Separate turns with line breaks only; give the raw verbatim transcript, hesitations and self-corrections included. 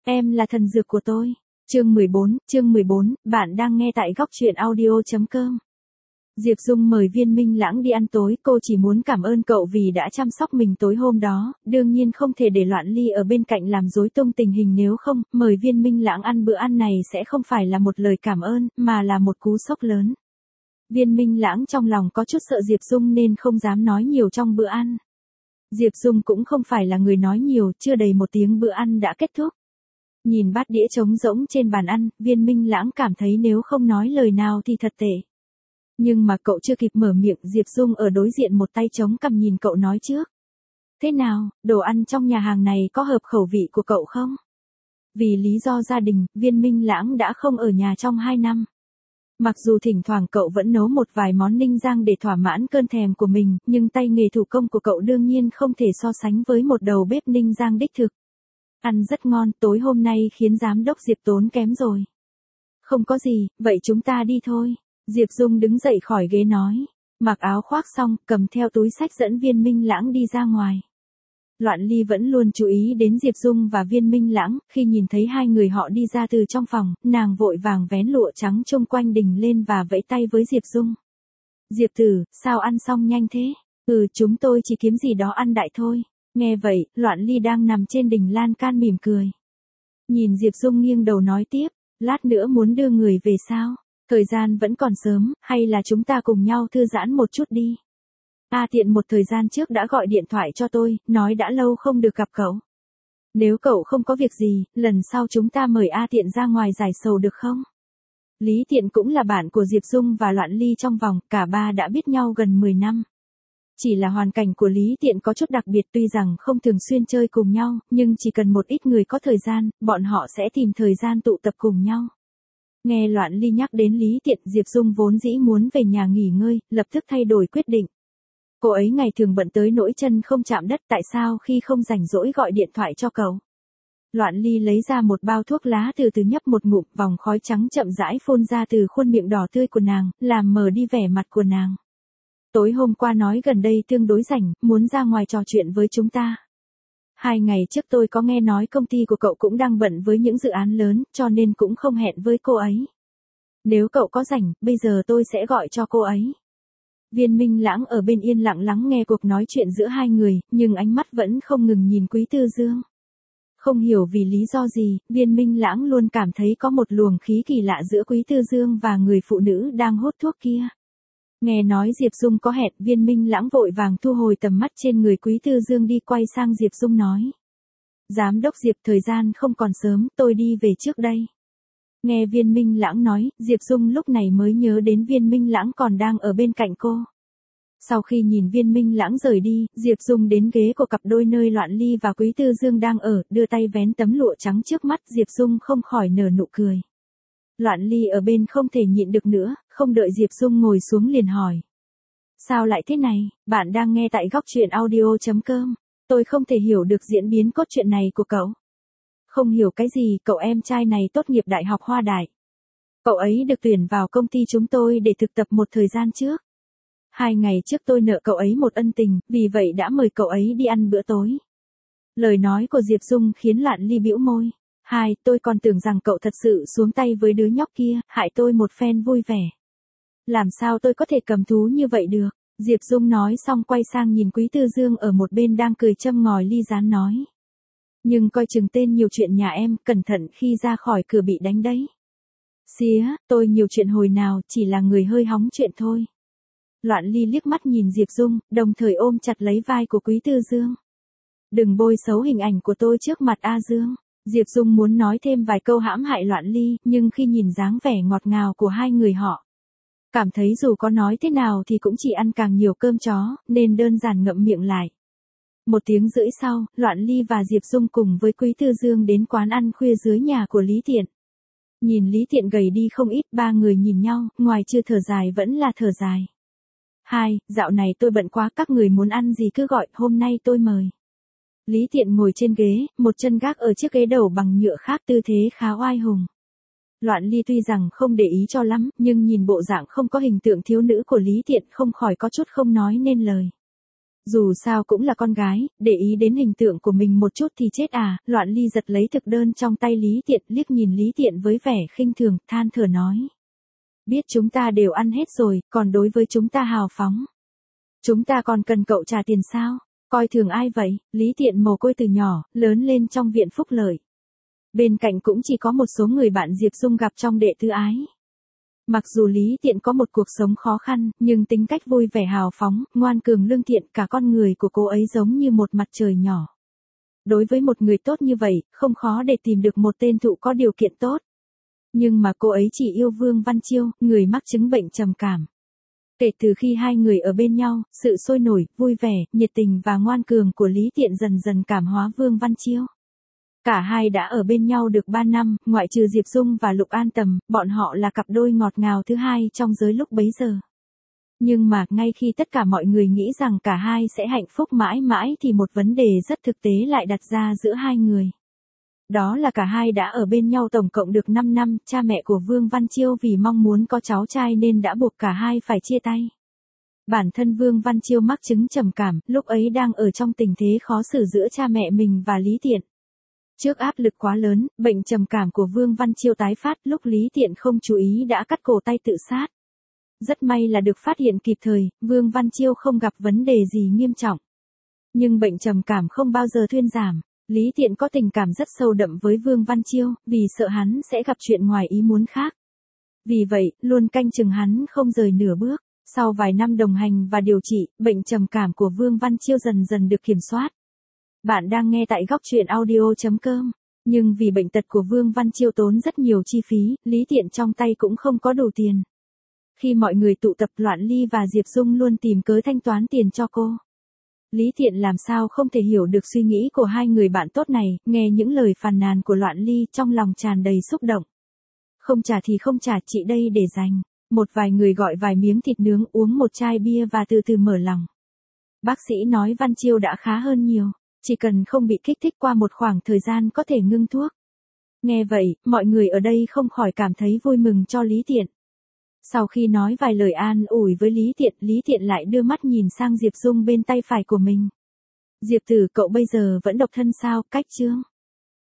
Em là thần dược của tôi. Chương mười bốn, chương mười bốn, bạn đang nghe tại góc truyện audio.com. Diệp Dung mời Viên Minh Lãng đi ăn tối, cô chỉ muốn cảm ơn cậu vì đã chăm sóc mình tối hôm đó, đương nhiên không thể để Loạn Ly ở bên cạnh làm rối tung tình hình, nếu không, mời Viên Minh Lãng ăn bữa ăn này sẽ không phải là một lời cảm ơn, mà là một cú sốc lớn. Viên Minh Lãng trong lòng có chút sợ Diệp Dung nên không dám nói nhiều trong bữa ăn. Diệp Dung cũng không phải là người nói nhiều, chưa đầy một tiếng bữa ăn đã kết thúc. Nhìn bát đĩa trống rỗng trên bàn ăn, Viên Minh Lãng cảm thấy nếu không nói lời nào thì thật tệ. Nhưng mà cậu chưa kịp mở miệng, Diệp Dung ở đối diện một tay chống cằm nhìn cậu nói trước. Thế nào, đồ ăn trong nhà hàng này có hợp khẩu vị của cậu không? Vì lý do gia đình, Viên Minh Lãng đã không ở nhà trong hai năm. Mặc dù thỉnh thoảng cậu vẫn nấu một vài món ninh giang để thỏa mãn cơn thèm của mình, nhưng tay nghề thủ công của cậu đương nhiên không thể so sánh với một đầu bếp ninh giang đích thực. Ăn rất ngon, tối hôm nay khiến giám đốc Diệp tốn kém rồi. Không có gì, vậy chúng ta đi thôi. Diệp Dung đứng dậy khỏi ghế nói. Mặc áo khoác xong, cầm theo túi xách dẫn Viên Minh Lãng đi ra ngoài. Loạn Ly vẫn luôn chú ý đến Diệp Dung và Viên Minh Lãng, khi nhìn thấy hai người họ đi ra từ trong phòng, nàng vội vàng vén lụa trắng chung quanh đình lên và vẫy tay với Diệp Dung. Diệp tử, sao ăn xong nhanh thế? Ừ, chúng tôi chỉ kiếm gì đó ăn đại thôi. Nghe vậy, Loạn Ly đang nằm trên đỉnh lan can mỉm cười. Nhìn Diệp Dung nghiêng đầu nói tiếp, lát nữa muốn đưa người về sao? Thời gian vẫn còn sớm, hay là chúng ta cùng nhau thư giãn một chút đi? A Tiện một thời gian trước đã gọi điện thoại cho tôi, nói đã lâu không được gặp cậu. Nếu cậu không có việc gì, lần sau chúng ta mời A Tiện ra ngoài giải sầu được không? Lý Tiện cũng là bạn của Diệp Dung và Loạn Ly trong vòng, cả ba đã biết nhau gần mười năm. Chỉ là hoàn cảnh của Lý Tiện có chút đặc biệt, tuy rằng không thường xuyên chơi cùng nhau, nhưng chỉ cần một ít người có thời gian, bọn họ sẽ tìm thời gian tụ tập cùng nhau. Nghe Loạn Ly nhắc đến Lý Tiện, Diệp Dung vốn dĩ muốn về nhà nghỉ ngơi, lập tức thay đổi quyết định. Cô ấy ngày thường bận tới nỗi chân không chạm đất, tại sao khi không rảnh rỗi gọi điện thoại cho cậu? Loạn Ly lấy ra một bao thuốc lá, từ từ nhấp một ngụm, vòng khói trắng chậm rãi phun ra từ khuôn miệng đỏ tươi của nàng, làm mờ đi vẻ mặt của nàng. Tối hôm qua nói gần đây tương đối rảnh, muốn ra ngoài trò chuyện với chúng ta. Hai ngày trước tôi có nghe nói công ty của cậu cũng đang bận với những dự án lớn, cho nên cũng không hẹn với cô ấy. Nếu cậu có rảnh, bây giờ tôi sẽ gọi cho cô ấy. Viên Minh Lãng ở bên yên lặng lắng nghe cuộc nói chuyện giữa hai người, nhưng ánh mắt vẫn không ngừng nhìn Quý Tư Dương. Không hiểu vì lý do gì, Viên Minh Lãng luôn cảm thấy có một luồng khí kỳ lạ giữa Quý Tư Dương và người phụ nữ đang hút thuốc kia. Nghe nói Diệp Dung có hẹn, Viên Minh Lãng vội vàng thu hồi tầm mắt trên người Quý Tư Dương, đi quay sang Diệp Dung nói. Giám đốc Diệp, thời gian không còn sớm, tôi đi về trước đây. Nghe Viên Minh Lãng nói, Diệp Dung lúc này mới nhớ đến Viên Minh Lãng còn đang ở bên cạnh cô. Sau khi nhìn Viên Minh Lãng rời đi, Diệp Dung đến ghế của cặp đôi nơi Loạn Ly và Quý Tư Dương đang ở, đưa tay vén tấm lụa trắng trước mắt, Diệp Dung không khỏi nở nụ cười. Loạn Ly ở bên không thể nhịn được nữa, không đợi Diệp Dung ngồi xuống liền hỏi. Sao lại thế này, bạn đang nghe tại góc truyện audio.com, tôi không thể hiểu được diễn biến cốt truyện này của cậu. Không hiểu cái gì, cậu em trai này tốt nghiệp Đại học Hoa Đại. Cậu ấy được tuyển vào công ty chúng tôi để thực tập một thời gian trước. Hai ngày trước tôi nợ cậu ấy một ân tình, vì vậy đã mời cậu ấy đi ăn bữa tối. Lời nói của Diệp Dung khiến Loạn Ly bĩu môi. Hai, tôi còn tưởng rằng cậu thật sự xuống tay với đứa nhóc kia, hại tôi một phen vui vẻ. Làm sao tôi có thể cầm thú như vậy được? Diệp Dung nói xong quay sang nhìn Quý Tư Dương ở một bên đang cười châm ngòi ly gián nói. Nhưng coi chừng tên nhiều chuyện nhà em, cẩn thận khi ra khỏi cửa bị đánh đấy. Xía, tôi nhiều chuyện hồi nào, chỉ là người hơi hóng chuyện thôi. Loạn Ly liếc mắt nhìn Diệp Dung, đồng thời ôm chặt lấy vai của Quý Tư Dương. Đừng bôi xấu hình ảnh của tôi trước mặt A Dương. Diệp Dung muốn nói thêm vài câu hãm hại Loạn Ly, nhưng khi nhìn dáng vẻ ngọt ngào của hai người họ, cảm thấy dù có nói thế nào thì cũng chỉ ăn càng nhiều cơm chó, nên đơn giản ngậm miệng lại. Một tiếng rưỡi sau, Loạn Ly và Diệp Dung cùng với Quý Tư Dương đến quán ăn khuya dưới nhà của Lý Tiện. Nhìn Lý Tiện gầy đi không ít, ba người nhìn nhau, ngoài chưa thở dài vẫn là thở dài. Hai, dạo này tôi bận quá, các người muốn ăn gì cứ gọi, hôm nay tôi mời. Lý Tiện ngồi trên ghế, một chân gác ở chiếc ghế đầu bằng nhựa khác, tư thế khá oai hùng. Loạn Ly tuy rằng không để ý cho lắm, nhưng nhìn bộ dạng không có hình tượng thiếu nữ của Lý Tiện không khỏi có chút không nói nên lời. Dù sao cũng là con gái, để ý đến hình tượng của mình một chút thì chết à, Loạn Ly giật lấy thực đơn trong tay Lý Tiện, liếc nhìn Lý Tiện với vẻ khinh thường, than thở nói. Biết chúng ta đều ăn hết rồi, còn đối với chúng ta hào phóng. Chúng ta còn cần cậu trả tiền sao? Coi thường ai vậy? Lý Tiện mồ côi từ nhỏ, lớn lên trong viện phúc lợi. Bên cạnh cũng chỉ có một số người bạn Diệp Dung gặp trong đệ tứ ái. Mặc dù Lý Tiện có một cuộc sống khó khăn, nhưng tính cách vui vẻ hào phóng, ngoan cường lương thiện, cả con người của cô ấy giống như một mặt trời nhỏ. Đối với một người tốt như vậy, không khó để tìm được một tên thụ có điều kiện tốt. Nhưng mà cô ấy chỉ yêu Vương Văn Chiêu, người mắc chứng bệnh trầm cảm. Kể từ khi hai người ở bên nhau, sự sôi nổi, vui vẻ, nhiệt tình và ngoan cường của Lý Tiện dần dần cảm hóa Vương Văn Chiêu. Cả hai đã ở bên nhau được ba năm, ngoại trừ Diệp Dung và Lục An Tầm, bọn họ là cặp đôi ngọt ngào thứ hai trong giới lúc bấy giờ. Nhưng mà, ngay khi tất cả mọi người nghĩ rằng cả hai sẽ hạnh phúc mãi mãi thì một vấn đề rất thực tế lại đặt ra giữa hai người. Đó là cả hai đã ở bên nhau tổng cộng được năm năm, cha mẹ của Vương Văn Chiêu vì mong muốn có cháu trai nên đã buộc cả hai phải chia tay. Bản thân Vương Văn Chiêu mắc chứng trầm cảm, lúc ấy đang ở trong tình thế khó xử giữa cha mẹ mình và Lý Tiện. Trước áp lực quá lớn, bệnh trầm cảm của Vương Văn Chiêu tái phát, lúc Lý Tiện không chú ý đã cắt cổ tay tự sát. Rất may là được phát hiện kịp thời, Vương Văn Chiêu không gặp vấn đề gì nghiêm trọng. Nhưng bệnh trầm cảm không bao giờ thuyên giảm. Lý Tiện có tình cảm rất sâu đậm với Vương Văn Chiêu, vì sợ hắn sẽ gặp chuyện ngoài ý muốn khác. Vì vậy, luôn canh chừng hắn không rời nửa bước. Sau vài năm đồng hành và điều trị, bệnh trầm cảm của Vương Văn Chiêu dần dần được kiểm soát. Bạn đang nghe tại góc truyện audio chấm com. Nhưng vì bệnh tật của Vương Văn Chiêu tốn rất nhiều chi phí, Lý Tiện trong tay cũng không có đủ tiền. Khi mọi người tụ tập, Loạn Ly và Diệp Dung luôn tìm cớ thanh toán tiền cho cô. Lý Tiện làm sao không thể hiểu được suy nghĩ của hai người bạn tốt này, nghe những lời phàn nàn của Loạn Ly trong lòng tràn đầy xúc động. Không trả thì không trả, chị đây để dành. Một vài người gọi vài miếng thịt nướng, uống một chai bia và từ từ mở lòng. Bác sĩ nói Văn Chiêu đã khá hơn nhiều, chỉ cần không bị kích thích qua một khoảng thời gian có thể ngưng thuốc. Nghe vậy, mọi người ở đây không khỏi cảm thấy vui mừng cho Lý Tiện. Sau khi nói vài lời an ủi với Lý Tiện, Lý Tiện lại đưa mắt nhìn sang Diệp Dung bên tay phải của mình. Diệp tử, cậu bây giờ vẫn độc thân sao? Cách chương.